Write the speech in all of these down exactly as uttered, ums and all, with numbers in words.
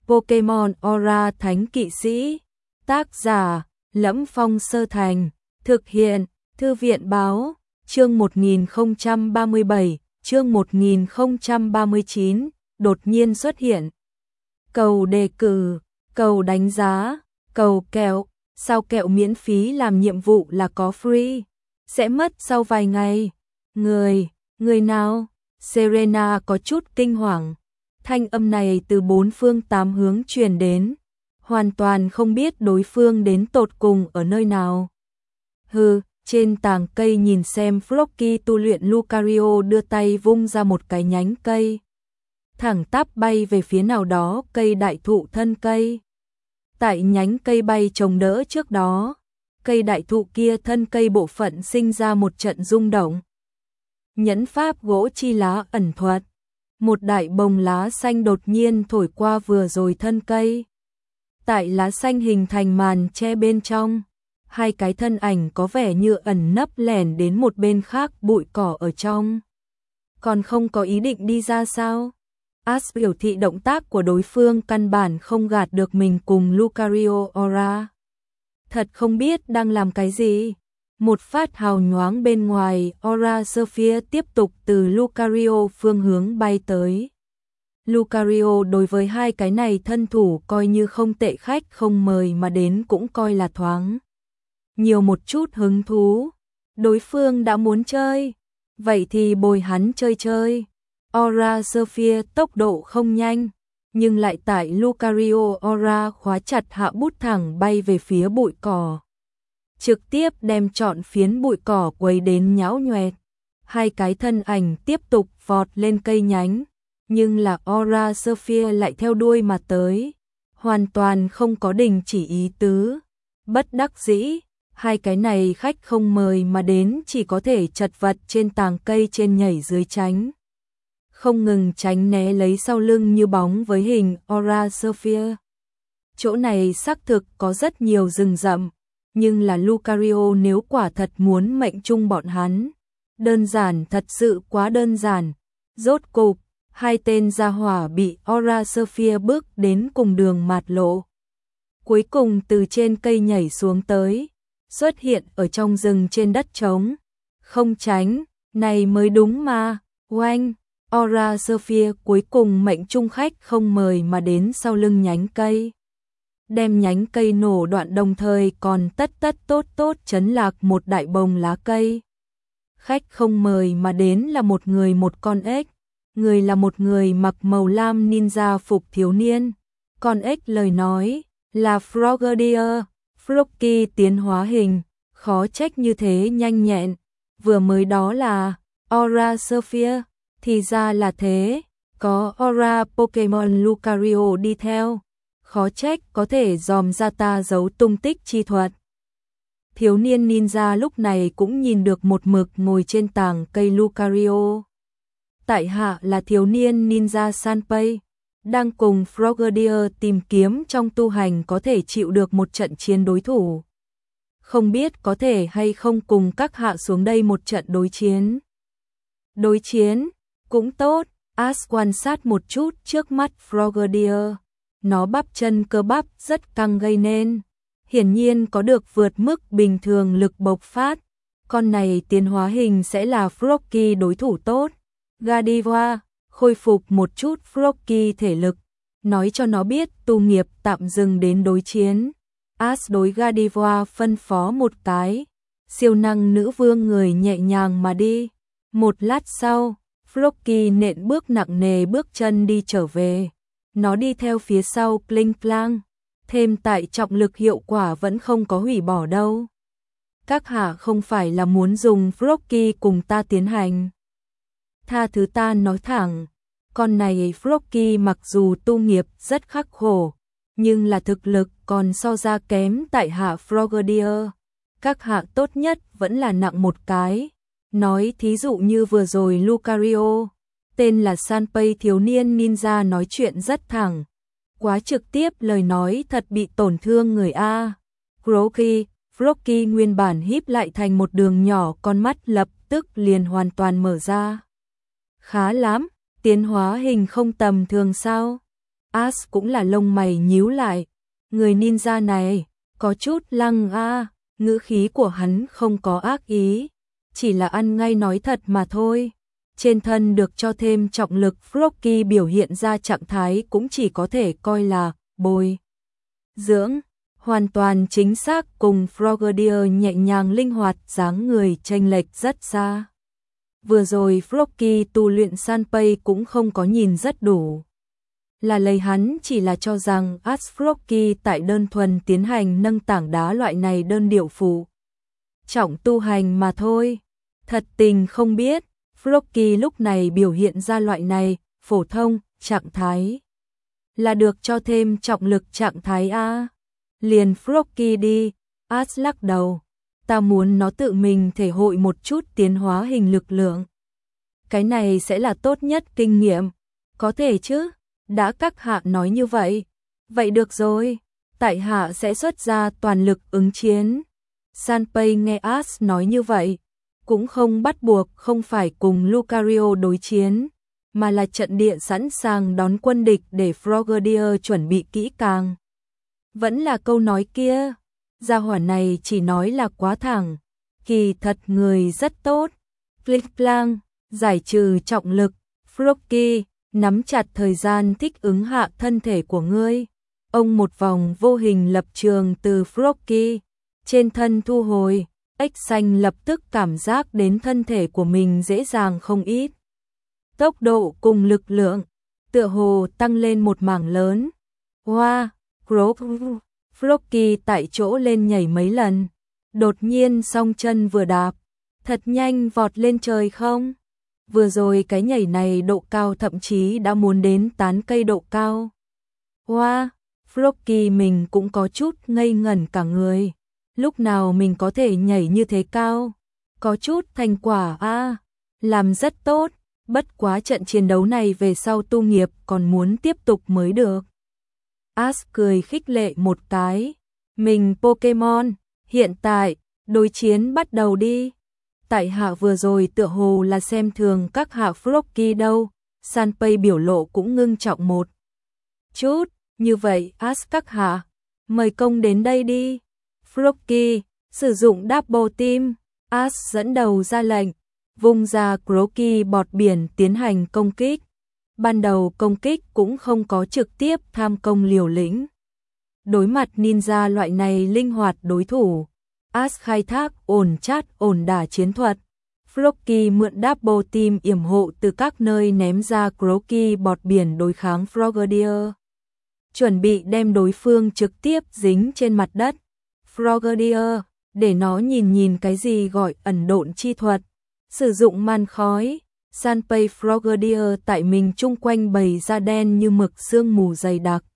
Pokemon Aura Thánh Kỵ Sĩ. Tác giả: Lẫm Phong Sơ Thành. Thực hiện: Thư viện báo. Chương một nghìn không trăm ba mươi bảy, chương một nghìn không trăm ba mươi chín, đột nhiên xuất hiện. Cầu đề cử, cầu đánh giá, cầu kẹo, sao kẹo miễn phí làm nhiệm vụ là có free, sẽ mất sau vài ngày. Người, người nào? Serena có chút kinh hoàng. Thanh âm này từ bốn phương tám hướng truyền đến, hoàn toàn không biết đối phương đến tột cùng ở nơi nào. Hừ, trên tàng cây nhìn xem Flocky tu luyện. Lucario đưa tay vung ra một cái nhánh cây, thẳng tắp bay về phía nào đó cây đại thụ thân cây. Tại nhánh cây bay chống đỡ trước đó, cây đại thụ kia thân cây bộ phận sinh ra một trận rung động. Nhẫn pháp gỗ chi lá ẩn thuật. Một đại bông lá xanh đột nhiên thổi qua vừa rồi thân cây. Tại lá xanh hình thành màn che bên trong, hai cái thân ảnh có vẻ như ẩn nấp lẻn đến một bên khác bụi cỏ ở trong. Còn không có ý định đi ra sao? Ash biểu thị động tác của đối phương căn bản không gạt được mình cùng Lucario Aura. Thật không biết đang làm cái gì. Một phát hào nhoáng bên ngoài, Aura Sphere tiếp tục từ Lucario phương hướng bay tới. Lucario đối với hai cái này thân thủ coi như không tệ, khách không mời mà đến cũng coi là thoáng nhiều một chút hứng thú. Đối phương đã muốn chơi, vậy thì bồi hắn chơi chơi. Aura Sphere tốc độ không nhanh, nhưng lại tại Lucario Aura khóa chặt hạ bút thẳng bay về phía bụi cỏ, trực tiếp đem trọn phiến bụi cỏ quấy đến nhão nhoẹt. Hai cái thân ảnh tiếp tục vọt lên cây nhánh, nhưng là Aura Sphere lại theo đuôi mà tới, hoàn toàn không có đình chỉ ý tứ. Bất đắc dĩ, hai cái này khách không mời mà đến chỉ có thể chật vật trên tàng cây trên nhảy dưới tránh, không ngừng tránh né lấy sau lưng như bóng với hình Aura Sphere. Chỗ này xác thực có rất nhiều rừng rậm, nhưng là Lucario nếu quả thật muốn mệnh chung bọn hắn, đơn giản, thật sự quá đơn giản. Rốt cục, hai tên gia hỏa bị Aura Sphere bước đến cùng đường mạt lộ. Cuối cùng từ trên cây nhảy xuống tới, xuất hiện ở trong rừng trên đất trống. Không tránh, này mới đúng mà. Oanh, Aura Sphere cuối cùng mệnh chung khách không mời mà đến sau lưng nhánh cây, đem nhánh cây nổ đoạn, đồng thời còn tất tất tốt tốt chấn lạc một đại bông lá cây. Khách không mời mà đến là một người một con ếch. Người là một người mặc màu lam ninja phục thiếu niên. Con ếch lời nói là Frogadier. Flocky tiến hóa hình, khó trách như thế nhanh nhẹn. Vừa mới đó là Aura Sphere, thì ra là thế, có Aura Pokemon Lucario đi theo, khó trách có thể dòm ra ta giấu tung tích chi thuật. Thiếu niên ninja lúc này cũng nhìn được một mực ngồi trên tàng cây Lucario. Tại hạ là thiếu niên ninja Sanpei, đang cùng Frogadier tìm kiếm trong tu hành có thể chịu được một trận chiến đối thủ. Không biết có thể hay không cùng các hạ xuống đây một trận đối chiến. Đối chiến, cũng tốt. Ash quan sát một chút trước mắt Frogadier. Nó bắp chân cơ bắp rất căng gây nên, hiển nhiên có được vượt mức bình thường lực bộc phát. Con này tiến hóa hình sẽ là Flocky đối thủ tốt. Godiva, khôi phục một chút Flocky thể lực, nói cho nó biết tu nghiệp tạm dừng đến đối chiến. Ash đối Godiva phân phó một cái, siêu năng nữ vương người nhẹ nhàng mà đi. Một lát sau, Flocky nện bước nặng nề bước chân đi trở về. Nó đi theo phía sau Kling Klang, thêm tại trọng lực hiệu quả vẫn không có hủy bỏ đâu. Các hạ không phải là muốn dùng Flocky cùng ta tiến hành. Tha thứ ta nói thẳng, con này Flocky mặc dù tu nghiệp rất khắc khổ, nhưng là thực lực còn so ra kém tại hạ Frogadier. Các hạ tốt nhất vẫn là nặng một cái. Nói thí dụ như vừa rồi Lucario, tên là Sanpei thiếu niên ninja nói chuyện rất thẳng, quá trực tiếp, lời nói thật bị tổn thương người a. Flocky, Flocky nguyên bản híp lại thành một đường nhỏ, con mắt lập tức liền hoàn toàn mở ra. Khá lắm, tiến hóa hình không tầm thường sao? Ash cũng là lông mày nhíu lại. Người ninja này, có chút lăng a, ngữ khí của hắn không có ác ý, chỉ là ăn ngay nói thật mà thôi. Trên thân được cho thêm trọng lực, Frocky biểu hiện ra trạng thái cũng chỉ có thể coi là bồi dưỡng, hoàn toàn chính xác cùng Frogadier nhẹ nhàng linh hoạt, dáng người chênh lệch rất xa. Vừa rồi Frocky tu luyện Sanpei cũng không có nhìn rất đủ. Là lấy hắn chỉ là cho rằng Ash Frocky tại đơn thuần tiến hành nâng tảng đá loại này đơn điệu phụ trọng tu hành mà thôi. Thật tình không biết, Frocky lúc này biểu hiện ra loại này, phổ thông, trạng thái. Là được cho thêm trọng lực trạng thái A. Liền Frocky đi, Ash lắc đầu. Ta muốn nó tự mình thể hội một chút tiến hóa hình lực lượng. Cái này sẽ là tốt nhất kinh nghiệm. Có thể chứ, đã các hạ nói như vậy. Vậy được rồi, tại hạ sẽ xuất ra toàn lực ứng chiến. Sanpei nghe Ash nói như vậy, cũng không bắt buộc không phải cùng Lucario đối chiến, mà là trận địa sẵn sàng đón quân địch để Frogadier chuẩn bị kỹ càng. Vẫn là câu nói kia, gia hỏa này chỉ nói là quá thẳng, kỳ thật người rất tốt. Click Clang, giải trừ trọng lực, Frocky, nắm chặt thời gian thích ứng hạ thân thể của ngươi. Ông một vòng vô hình lập trường từ Frocky trên thân thu hồi, ếch xanh lập tức cảm giác đến thân thể của mình dễ dàng không ít. Tốc độ cùng lực lượng, tựa hồ tăng lên một mảng lớn. Hoa, wow, Frocky tại chỗ lên nhảy mấy lần, đột nhiên song chân vừa đạp, thật nhanh vọt lên trời không? Vừa rồi cái nhảy này độ cao thậm chí đã muốn đến tán cây độ cao. Hoa, Frocky mình cũng có chút ngây ngẩn cả người. Lúc nào mình có thể nhảy như thế cao? Có chút thành quả a, à, làm rất tốt, bất quá trận chiến đấu này về sau tu nghiệp còn muốn tiếp tục mới được. Ash cười khích lệ một cái, mình Pokemon, hiện tại, đối chiến bắt đầu đi. Tại hạ vừa rồi tựa hồ là xem thường các hạ Frocky đâu, Sanpei biểu lộ cũng ngưng trọng một chút, như vậy Ash các hạ, mời công đến đây đi. Frocky, sử dụng Double Team, Ash dẫn đầu ra lệnh, vung ra Croaky bọt biển tiến hành công kích. Ban đầu công kích cũng không có trực tiếp tham công liều lĩnh. Đối mặt ninja loại này linh hoạt đối thủ, Ash khai thác ổn chát ổn đả chiến thuật. Frocky mượn Double Team yểm hộ từ các nơi ném ra Croaky bọt biển đối kháng Frogadier, chuẩn bị đem đối phương trực tiếp dính trên mặt đất. Frogadier, để nó nhìn nhìn cái gì gọi ẩn độn chi thuật, sử dụng màn khói. Sanpei Frogadier tại mình chung quanh bày ra đen như mực sương mù dày đặc.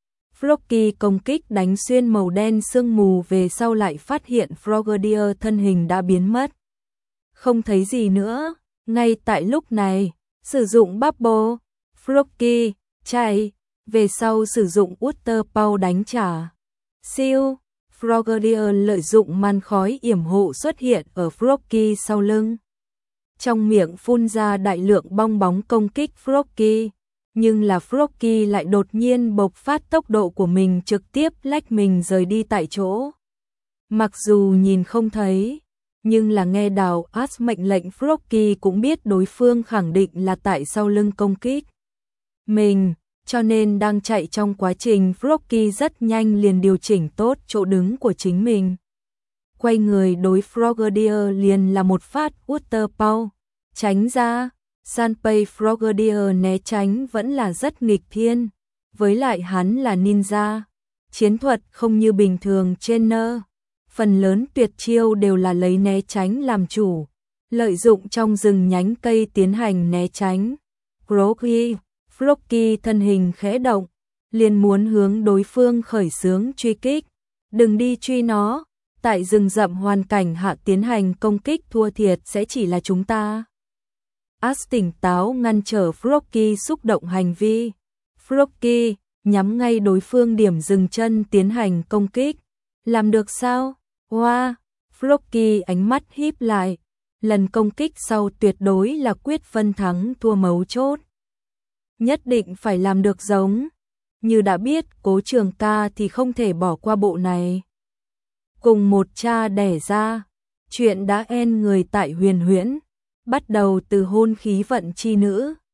Frocky công kích đánh xuyên màu đen sương mù về sau lại phát hiện Frogadier thân hình đã biến mất. Không thấy gì nữa, ngay tại lúc này, sử dụng Bubble, Frocky, chạy, về sau sử dụng Water Power đánh trả. Siêu, Frogadier lợi dụng màn khói yểm hộ xuất hiện ở Frocky sau lưng. Trong miệng phun ra đại lượng bong bóng công kích Frocky, nhưng là Frocky lại đột nhiên bộc phát tốc độ của mình trực tiếp lách mình rời đi tại chỗ. Mặc dù nhìn không thấy, nhưng là nghe đào Ash mệnh lệnh Frocky cũng biết đối phương khẳng định là tại sau lưng công kích mình, cho nên đang chạy trong quá trình Frocky rất nhanh liền điều chỉnh tốt chỗ đứng của chính mình. Quay người đối Frogadier liền là một phát Water Power, tránh ra. Sanpei Frogadier né tránh vẫn là rất nghịch thiên, với lại hắn là ninja, chiến thuật không như bình thường trainer, phần lớn tuyệt chiêu đều là lấy né tránh làm chủ, lợi dụng trong rừng nhánh cây tiến hành né tránh. Croaky, Frocky thân hình khẽ động, liền muốn hướng đối phương khởi xướng truy kích, đừng đi truy nó, tại rừng rậm hoàn cảnh hạ tiến hành công kích thua thiệt sẽ chỉ là chúng ta. Ash tỉnh táo ngăn trở Frocky xúc động hành vi. Frocky nhắm ngay đối phương điểm dừng chân tiến hành công kích. Làm được sao? Hoa! Wow. Frocky ánh mắt híp lại. Lần công kích sau tuyệt đối là quyết phân thắng thua mấu chốt. Nhất định phải làm được giống như đã biết Cố Trường Ca thì không thể bỏ qua bộ này. Cùng một cha đẻ ra, chuyện đã en người tại Huyền Huyễn, bắt đầu từ hôn khí vận chi nữ,